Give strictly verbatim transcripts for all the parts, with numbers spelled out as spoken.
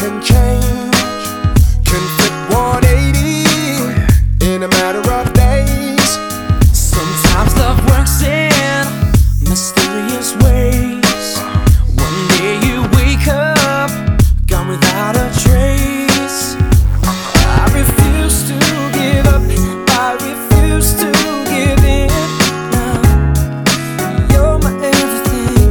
can change, can flip one eighty in a matter of days. Sometimes love works in mysterious ways. One day you wake up, gone without a trace. I refuse to give up, I refuse to give in. Now you're my everything.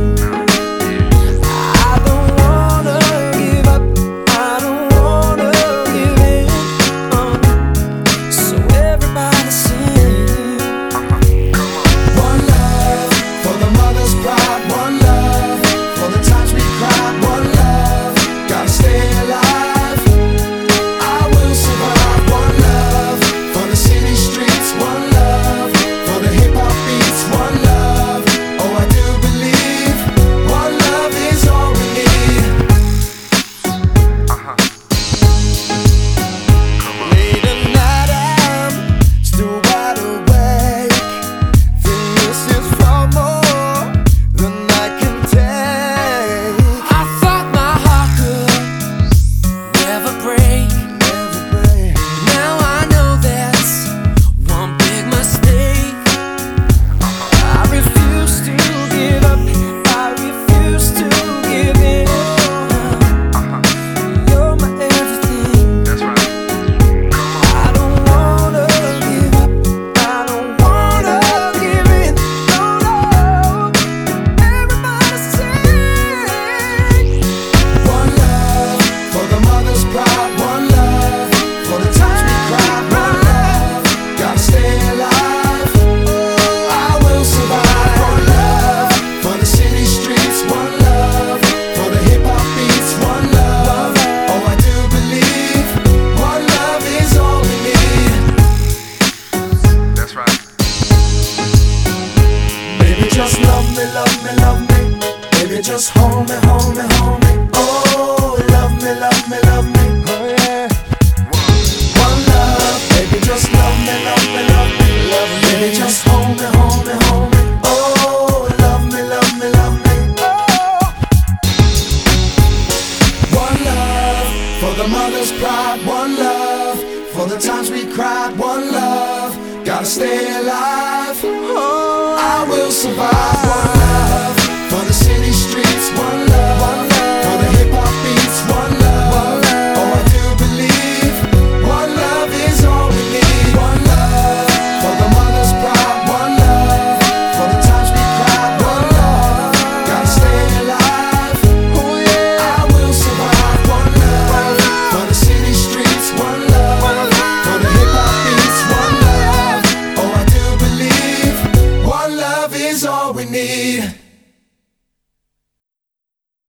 I don't wanna give up, I don't wanna give in. uh, So everybody sing. One love for the mother's pride, one love for the times we cried, one love, gotta stay alive. I will survive. One love for the city streets, one love for the hip hop beats, one love. Oh, I do believe one love is all we need. Late at night, I'm still wide awake. Think this is far more than I can take. I thought my heart could never break. Never break. Now I know that's one big mistake. I refuse to give up, I refuse to give in. You're my everything. I don't wanna give up, I don't wanna give in. No, no, everybody sing. One love for the mother's pride, one love for the times we cried, one love, gotta stay alive. I will survive. One love for the city streets, one love for the hip hop beats, one love. Oh, I do believe one love is all we need. That's right. Baby, just love me, love me, love me. Baby, just hold me, hold me, hold me. Oh, love me, love me, love me. Oh yeah. One love, baby, just love me, love me, love me, love me. Baby, just hold me, hold me, hold me. Oh, love me, love me, love me. Oh. One love for the mother's pride, one love for the times we cried, one love, gotta stay alive. Oh, I will survive. One love